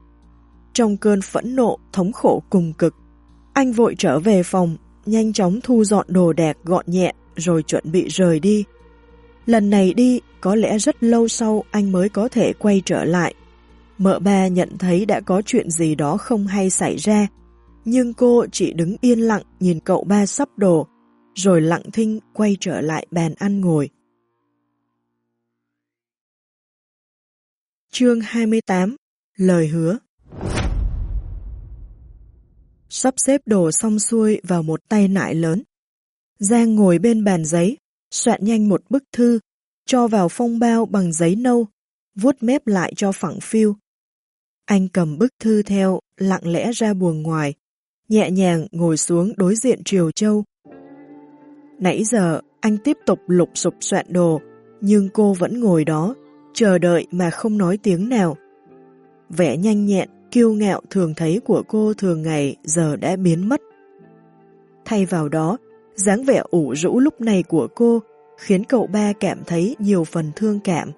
Speaker 1: Trong cơn phẫn nộ, thống khổ cùng cực, anh vội trở về phòng, nhanh chóng thu dọn đồ đạc gọn nhẹ rồi chuẩn bị rời đi. Lần này đi, có lẽ rất lâu sau anh mới có thể quay trở lại. Mợ ba nhận thấy đã có chuyện gì đó không hay xảy ra, nhưng cô chỉ đứng yên lặng nhìn cậu ba sắp đồ, rồi lặng thinh quay trở lại bàn ăn ngồi. Chương 28. Lời hứa. Sắp xếp đồ xong xuôi vào một tay nải lớn. Giang ngồi bên bàn giấy, soạn nhanh một bức thư, cho vào phong bao bằng giấy nâu, vuốt mép lại cho phẳng phiu. Anh cầm bức thư theo, lặng lẽ ra buồng ngoài, nhẹ nhàng ngồi xuống đối diện Triều Châu. Nãy giờ, anh tiếp tục lục sục soạn đồ, nhưng cô vẫn ngồi đó, chờ đợi mà không nói tiếng nào. Vẻ nhanh nhẹn, kiêu ngạo thường thấy của cô thường ngày giờ đã biến mất. Thay vào đó, dáng vẻ ủ rũ lúc này của cô khiến cậu ba cảm thấy nhiều phần thương cảm.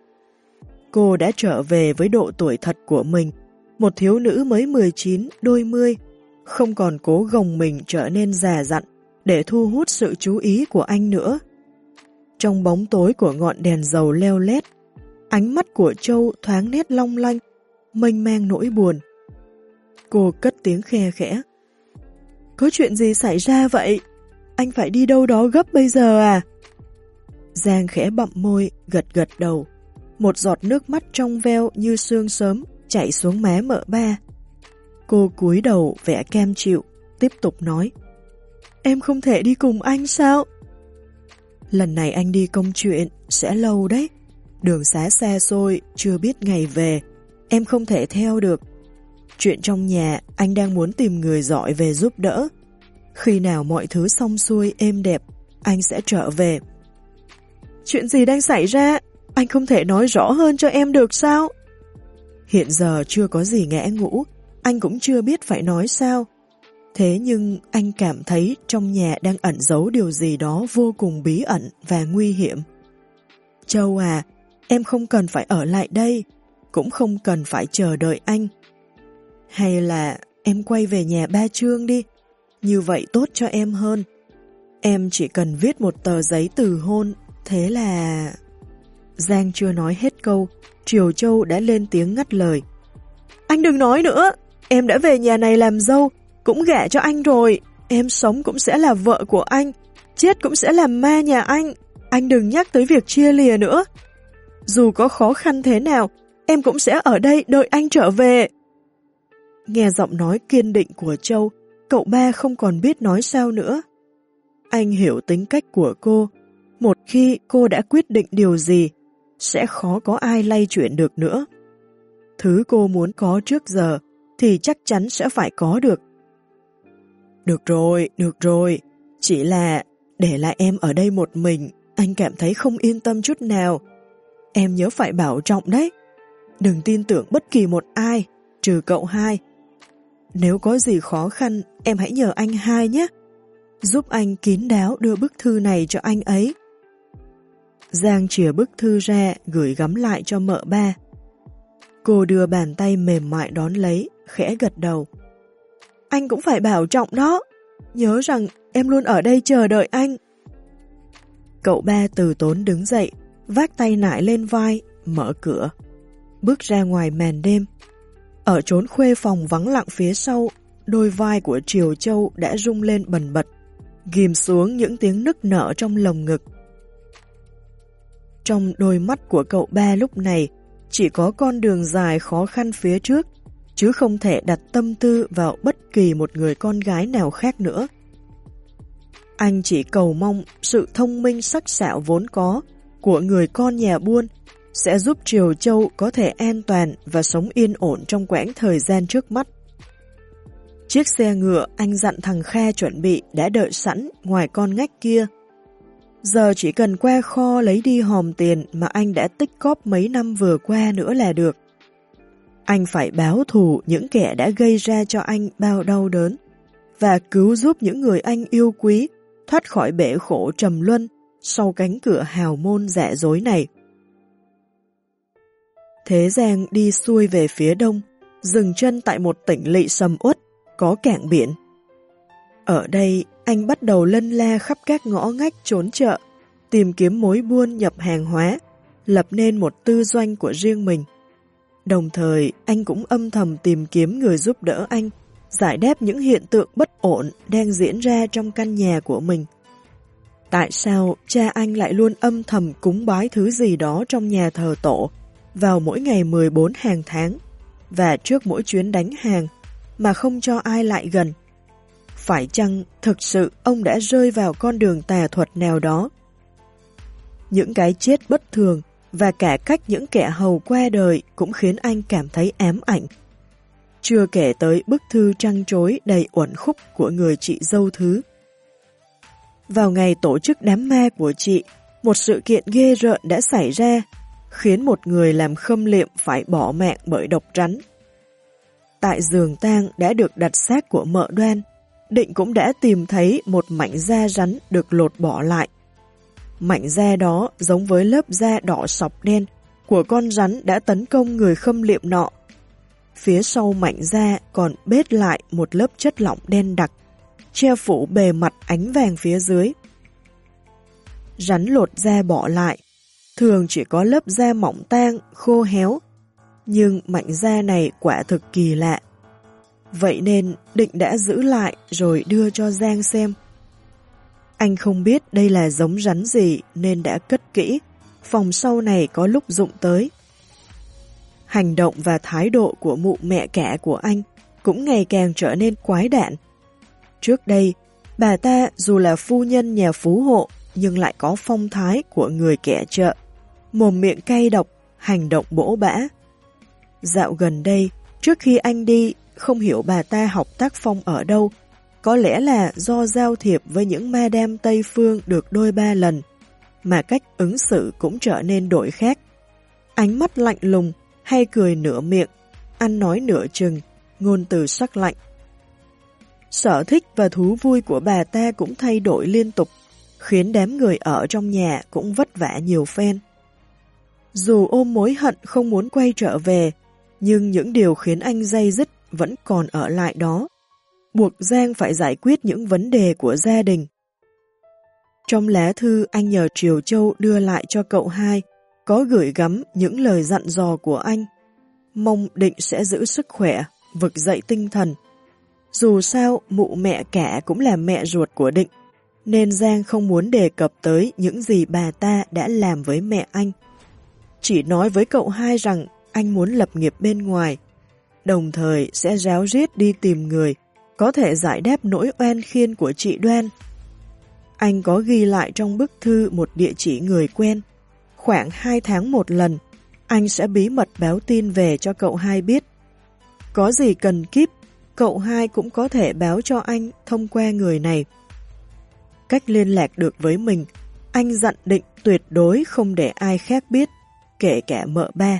Speaker 1: Cô đã trở về với độ tuổi thật của mình, một thiếu nữ mới 19, đôi mươi, không còn cố gồng mình trở nên già dặn để thu hút sự chú ý của anh nữa. Trong bóng tối của ngọn đèn dầu leo lét, ánh mắt của Châu thoáng nét long lanh, mênh mang nỗi buồn. Cô cất tiếng khe khẽ. Có chuyện gì xảy ra vậy? Anh phải đi đâu đó gấp bây giờ à? Giang khẽ bặm môi, gật gật đầu. Một giọt nước mắt trong veo như sương sớm chảy xuống má mợ ba. Cô cúi đầu vẻ cam chịu, tiếp tục nói. Em không thể đi cùng anh sao? Lần này anh đi công chuyện, sẽ lâu đấy. Đường xá xa xôi, chưa biết ngày về. Em không thể theo được. Chuyện trong nhà, anh đang muốn tìm người giỏi về giúp đỡ. Khi nào mọi thứ xong xuôi êm đẹp, anh sẽ trở về. Chuyện gì đang xảy ra? Anh không thể nói rõ hơn cho em được sao? Hiện giờ chưa có gì ngã ngũ, anh cũng chưa biết phải nói sao. Thế nhưng anh cảm thấy trong nhà đang ẩn giấu điều gì đó vô cùng bí ẩn và nguy hiểm. Châu à, em không cần phải ở lại đây, cũng không cần phải chờ đợi anh. Hay là em quay về nhà ba Trương đi, như vậy tốt cho em hơn. Em chỉ cần viết một tờ giấy từ hôn, thế là... Giang chưa nói hết câu, Triều Châu đã lên tiếng ngắt lời. Anh đừng nói nữa, em đã về nhà này làm dâu, cũng gả cho anh rồi, em sống cũng sẽ là vợ của anh, chết cũng sẽ làm ma nhà anh đừng nhắc tới việc chia lìa nữa. Dù có khó khăn thế nào, em cũng sẽ ở đây đợi anh trở về. Nghe giọng nói kiên định của Châu, cậu ba không còn biết nói sao nữa. Anh hiểu tính cách của cô, một khi cô đã quyết định điều gì, sẽ khó có ai lay chuyển được nữa. Thứ cô muốn có trước giờ, thì chắc chắn sẽ phải có được. Được rồi, chỉ là để lại em ở đây một mình, anh cảm thấy không yên tâm chút nào. Em nhớ phải bảo trọng đấy, đừng tin tưởng bất kỳ một ai, trừ cậu hai. Nếu có gì khó khăn, em hãy nhờ anh hai nhé, giúp anh kín đáo đưa bức thư này cho anh ấy. Giang chìa bức thư ra, gửi gắm lại cho mợ ba. Cô đưa bàn tay mềm mại đón lấy, khẽ gật đầu. Anh cũng phải bảo trọng đó, nhớ rằng em luôn ở đây chờ đợi anh. Cậu ba từ tốn đứng dậy, vác tay nải lên vai, mở cửa, bước ra ngoài màn đêm. Ở chốn khuê phòng vắng lặng phía sau, đôi vai của Triều Châu đã rung lên bần bật, ghim xuống những tiếng nức nở trong lồng ngực. Trong đôi mắt của cậu ba lúc này chỉ có con đường dài khó khăn phía trước, chứ không thể đặt tâm tư vào bất kỳ một người con gái nào khác nữa. Anh chỉ cầu mong sự thông minh sắc sảo vốn có của người con nhà buôn sẽ giúp Triều Châu có thể an toàn và sống yên ổn trong quãng thời gian trước mắt. Chiếc xe ngựa anh dặn thằng Kha chuẩn bị đã đợi sẵn ngoài con ngách kia. Giờ chỉ cần qua kho lấy đi hòm tiền mà anh đã tích cóp mấy năm vừa qua nữa là được. Anh phải báo thù những kẻ đã gây ra cho anh bao đau đớn và cứu giúp những người anh yêu quý thoát khỏi bể khổ trầm luân sau cánh cửa hào môn giả dối này. Thế Giang đi xuôi về phía đông, dừng chân tại một tỉnh lỵ sầm uất, có cảng biển. Ở đây, anh bắt đầu lân la khắp các ngõ ngách trốn chợ, tìm kiếm mối buôn nhập hàng hóa, lập nên một tư doanh của riêng mình. Đồng thời, anh cũng âm thầm tìm kiếm người giúp đỡ anh, giải đáp những hiện tượng bất ổn đang diễn ra trong căn nhà của mình. Tại sao cha anh lại luôn âm thầm cúng bái thứ gì đó trong nhà thờ tổ vào mỗi ngày 14 hàng tháng và trước mỗi chuyến đánh hàng mà không cho ai lại gần? Phải chăng thực sự ông đã rơi vào con đường tà thuật nào đó? Những cái chết bất thường và cả cách những kẻ hầu qua đời cũng khiến anh cảm thấy ám ảnh. Chưa kể tới bức thư trăng trối đầy uẩn khúc của người chị dâu thứ. Vào ngày tổ chức đám ma của chị, một sự kiện ghê rợn đã xảy ra, khiến một người làm khâm liệm phải bỏ mạng bởi độc rắn. Tại giường tang đã được đặt xác của mợ Đoan, Định cũng đã tìm thấy một mảnh da rắn được lột bỏ lại. Mảnh da đó giống với lớp da đỏ sọc đen của con rắn đã tấn công người khâm liệm nọ. Phía sau mảnh da còn bết lại một lớp chất lỏng đen đặc, che phủ bề mặt ánh vàng phía dưới. Rắn lột da bỏ lại, thường chỉ có lớp da mỏng tang, khô héo, nhưng mảnh da này quả thực kỳ lạ. Vậy nên Định đã giữ lại rồi đưa cho Giang xem. Anh không biết đây là giống rắn gì nên đã cất kỹ, phòng sau này có lúc dụng tới. Hành động và thái độ của mụ mẹ cả của anh cũng ngày càng trở nên quái đản. Trước đây, bà ta dù là phu nhân nhà phú hộ nhưng lại có phong thái của người kẻ chợ, mồm miệng cay độc, hành động bỗ bã. Dạo gần đây, trước khi anh đi, không hiểu bà ta học tác phong ở đâu, có lẽ là do giao thiệp với những madam Tây Phương được đôi ba lần, mà cách ứng xử cũng trở nên đổi khác. Ánh mắt lạnh lùng, hay cười nửa miệng, ăn nói nửa chừng, ngôn từ sắc lạnh. Sở thích và thú vui của bà ta cũng thay đổi liên tục, khiến đám người ở trong nhà cũng vất vả nhiều phen. Dù ôm mối hận không muốn quay trở về, nhưng những điều khiến anh day dứt vẫn còn ở lại đó, buộc Giang phải giải quyết những vấn đề của gia đình. Trong lá thư anh nhờ Triều Châu đưa lại cho cậu hai, có gửi gắm những lời dặn dò của anh. mong Định sẽ giữ sức khỏe, vực dậy tinh thần. Dù sao, mụ mẹ cả cũng là mẹ ruột của Định, nên Giang không muốn đề cập tới những gì bà ta đã làm với mẹ anh. Chỉ nói với cậu hai rằng anh muốn lập nghiệp bên ngoài, đồng thời sẽ ráo riết đi tìm người có thể giải đáp nỗi oan khiên của chị Đoan. Anh có ghi lại trong bức thư một địa chỉ người quen. Khoảng 2 tháng một lần, anh sẽ bí mật báo tin về cho cậu hai biết. Có gì cần kíp, cậu hai cũng có thể báo cho anh thông qua người này. Cách liên lạc được với mình, anh dặn Định tuyệt đối không để ai khác biết, kể cả mợ ba.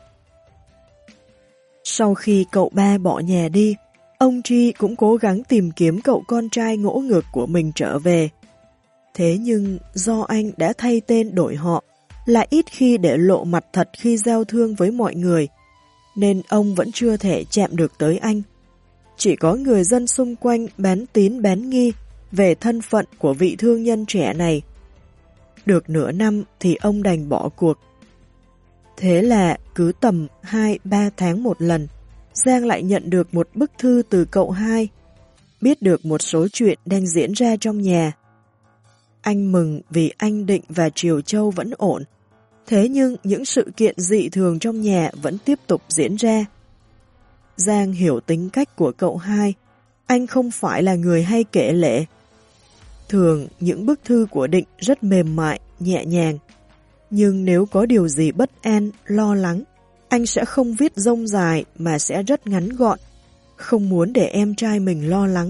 Speaker 1: Sau khi cậu ba bỏ nhà đi, ông Tri cũng cố gắng tìm kiếm cậu con trai ngỗ ngược của mình trở về. Thế nhưng do anh đã thay tên đổi họ, lại ít khi để lộ mặt thật khi giao thương với mọi người, nên ông vẫn chưa thể chạm được tới anh. Chỉ có người dân xung quanh bán tín bán nghi về thân phận của vị thương nhân trẻ này. Được nửa năm thì ông đành bỏ cuộc. Thế là cứ tầm 2-3 tháng một lần, Giang lại nhận được một bức thư từ cậu hai, biết được một số chuyện đang diễn ra trong nhà. Anh mừng vì anh Định và Triều Châu vẫn ổn, thế nhưng những sự kiện dị thường trong nhà vẫn tiếp tục diễn ra. Giang hiểu tính cách của cậu hai, anh không phải là người hay kể lể. Thường những bức thư của Định rất mềm mại, nhẹ nhàng, nhưng nếu có điều gì bất an, lo lắng, anh sẽ không viết dông dài mà sẽ rất ngắn gọn, không muốn để em trai mình lo lắng.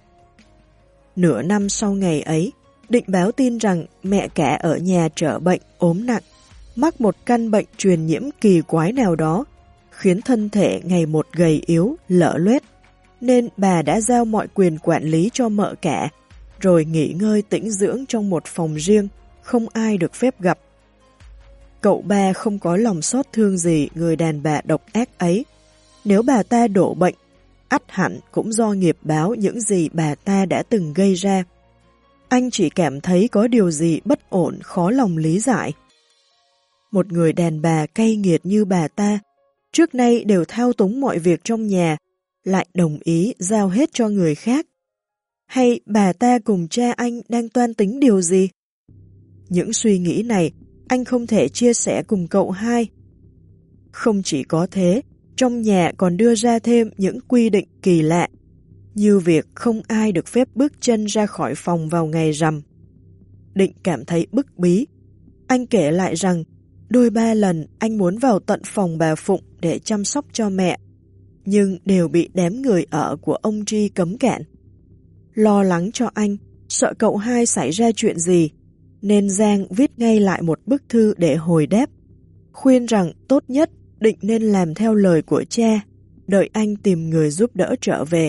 Speaker 1: Nửa năm sau ngày ấy, Định báo tin rằng mẹ cả ở nhà trở bệnh, ốm nặng, mắc một căn bệnh truyền nhiễm kỳ quái nào đó, khiến thân thể ngày một gầy yếu, lở loét, nên bà đã giao mọi quyền quản lý cho mợ cả, rồi nghỉ ngơi tĩnh dưỡng trong một phòng riêng, không ai được phép gặp. Cậu ba không có lòng xót thương gì người đàn bà độc ác ấy. Nếu bà ta đổ bệnh, ắt hẳn cũng do nghiệp báo những gì bà ta đã từng gây ra. Anh chỉ cảm thấy có điều gì bất ổn khó lòng lý giải. Một người đàn bà cay nghiệt như bà ta, trước nay đều thao túng mọi việc trong nhà, lại đồng ý giao hết cho người khác. Hay bà ta cùng cha anh đang toan tính điều gì? Những suy nghĩ này anh không thể chia sẻ cùng cậu hai. Không chỉ có thế, trong nhà còn đưa ra thêm những quy định kỳ lạ, như việc không ai được phép bước chân ra khỏi phòng vào ngày rằm. Định cảm thấy bức bí. Anh kể lại rằng, đôi ba lần anh muốn vào tận phòng bà Phụng để chăm sóc cho mẹ, nhưng đều bị đám người ở của ông Tri cấm cản. Lo lắng cho anh, sợ cậu hai xảy ra chuyện gì, nên Giang viết ngay lại một bức thư để hồi đáp, khuyên rằng tốt nhất Định nên làm theo lời của cha, đợi anh tìm người giúp đỡ trở về.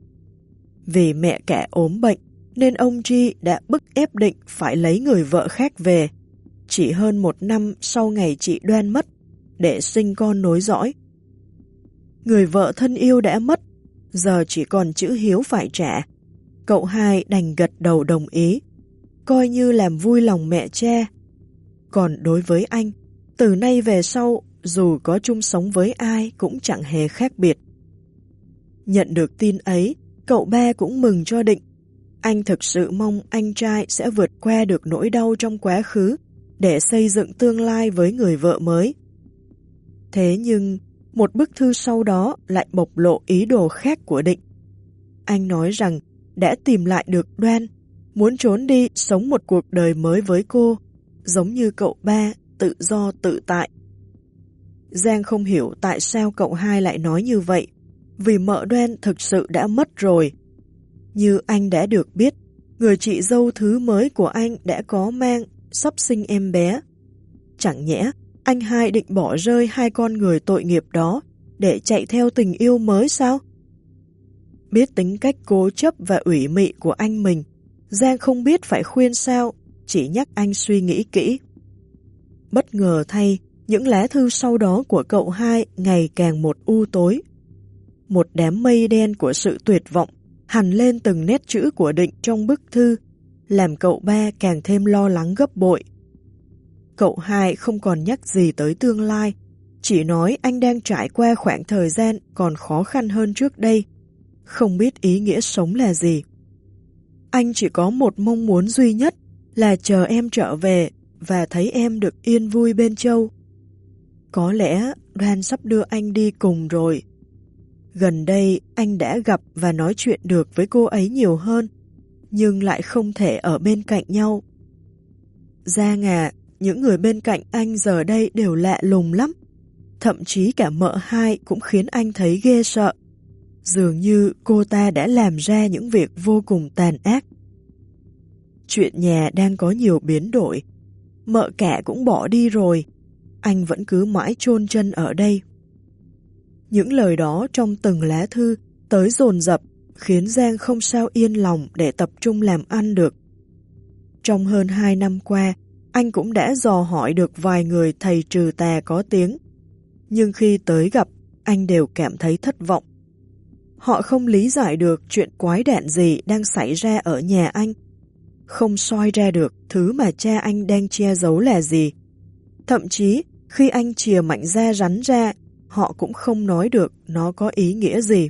Speaker 1: Vì mẹ cả ốm bệnh, nên ông Tri đã bức ép Định phải lấy người vợ khác về, chỉ hơn 1 năm sau ngày chị Đoan mất, để sinh con nối dõi. Người vợ thân yêu đã mất, giờ chỉ còn chữ hiếu phải trả. Cậu hai đành gật đầu đồng ý, coi như làm vui lòng mẹ cha. Còn đối với anh, từ nay về sau, dù có chung sống với ai cũng chẳng hề khác biệt. Nhận được tin ấy, cậu ba cũng mừng cho Định. Anh thực sự mong anh trai sẽ vượt qua được nỗi đau trong quá khứ để xây dựng tương lai với người vợ mới. Thế nhưng, một bức thư sau đó lại bộc lộ ý đồ khác của Định. Anh nói rằng đã tìm lại được Đoan, muốn trốn đi sống một cuộc đời mới với cô, giống như cậu ba, tự do tự tại. Giang không hiểu tại sao cậu hai lại nói như vậy, vì mợ Đoan thực sự đã mất rồi. Như anh đã được biết, người chị dâu thứ mới của anh đã có mang, sắp sinh em bé. Chẳng nhẽ, anh hai định bỏ rơi 2 con người tội nghiệp đó để chạy theo tình yêu mới sao? Biết tính cách cố chấp và ủy mị của anh mình, Giang không biết phải khuyên sao, chỉ nhắc anh suy nghĩ kỹ. Bất ngờ thay, những lá thư sau đó của cậu hai ngày càng một u tối. Một đám mây đen của sự tuyệt vọng hằn lên từng nét chữ của Định trong bức thư, làm cậu ba càng thêm lo lắng gấp bội. Cậu hai không còn nhắc gì tới tương lai, chỉ nói anh đang trải qua khoảng thời gian còn khó khăn hơn trước đây, không biết ý nghĩa sống là gì. Anh chỉ có một mong muốn duy nhất là chờ em trở về và thấy em được yên vui bên Châu. Có lẽ Đoan sắp đưa anh đi cùng rồi. Gần đây anh đã gặp và nói chuyện được với cô ấy nhiều hơn, nhưng lại không thể ở bên cạnh nhau. Giang à, những người bên cạnh anh giờ đây đều lạ lùng lắm. Thậm chí cả mợ hai cũng khiến anh thấy ghê sợ. Dường như cô ta đã làm ra những việc vô cùng tàn ác. Chuyện nhà đang có nhiều biến đổi. Mợ cả cũng bỏ đi rồi. Anh vẫn cứ mãi chôn chân ở đây. Những lời đó trong từng lá thư tới dồn dập khiến Giang không sao yên lòng để tập trung làm ăn được. Trong hơn 2 năm qua, anh cũng đã dò hỏi được vài người thầy trừ tà có tiếng. Nhưng khi tới gặp, anh đều cảm thấy thất vọng. Họ không lý giải được chuyện quái đản gì đang xảy ra ở nhà anh. Không soi ra được thứ mà cha anh đang che giấu là gì. Thậm chí, khi anh chìa mảnh da rắn ra, họ cũng không nói được nó có ý nghĩa gì.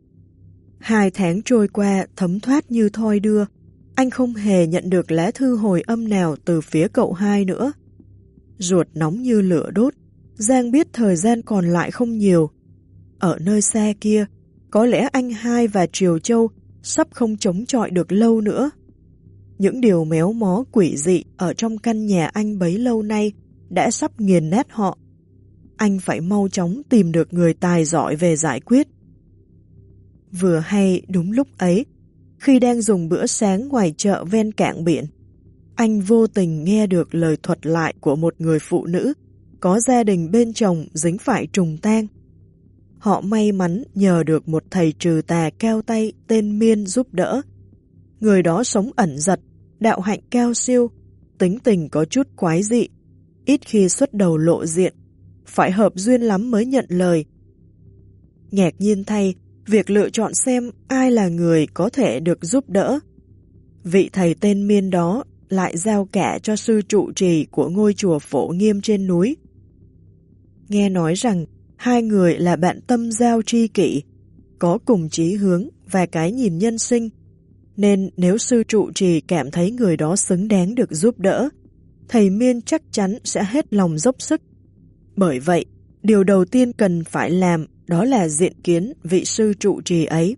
Speaker 1: 2 tháng trôi qua thấm thoát như thoi đưa, anh không hề nhận được lá thư hồi âm nào từ phía cậu hai nữa. Ruột nóng như lửa đốt, Giang biết thời gian còn lại không nhiều. Ở nơi xa kia, có lẽ anh hai và Triều Châu sắp không chống chọi được lâu nữa. Những điều méo mó quỷ dị ở trong căn nhà anh bấy lâu nay đã sắp nghiền nát họ. Anh phải mau chóng tìm được người tài giỏi về giải quyết. Vừa hay đúng lúc ấy, khi đang dùng bữa sáng ngoài chợ ven cảng biển, anh vô tình nghe được lời thuật lại của một người phụ nữ có gia đình bên chồng dính phải trùng tang. Họ may mắn nhờ được một thầy trừ tà cao tay tên Miên giúp đỡ. Người đó sống ẩn giật, đạo hạnh cao siêu, tính tình có chút quái dị, ít khi xuất đầu lộ diện, phải hợp duyên lắm mới nhận lời. Ngạc nhiên thay, việc lựa chọn xem ai là người có thể được giúp đỡ. Vị thầy tên Miên đó lại giao cả cho sư trụ trì của ngôi chùa Phổ Nghiêm trên núi. Nghe nói rằng hai người là bạn tâm giao tri kỷ, có cùng chí hướng và cái nhìn nhân sinh, nên nếu sư trụ trì cảm thấy người đó xứng đáng được giúp đỡ, thầy Miên chắc chắn sẽ hết lòng dốc sức. Bởi vậy, điều đầu tiên cần phải làm đó là diện kiến vị sư trụ trì ấy.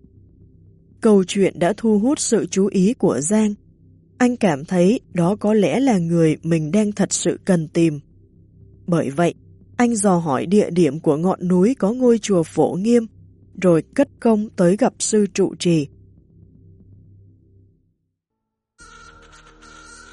Speaker 1: Câu chuyện đã thu hút sự chú ý của Giang. Anh cảm thấy đó có lẽ là người mình đang thật sự cần tìm. Bởi vậy, anh dò hỏi địa điểm của ngọn núi có ngôi chùa Phổ Nghiêm, rồi cất công tới gặp sư trụ trì.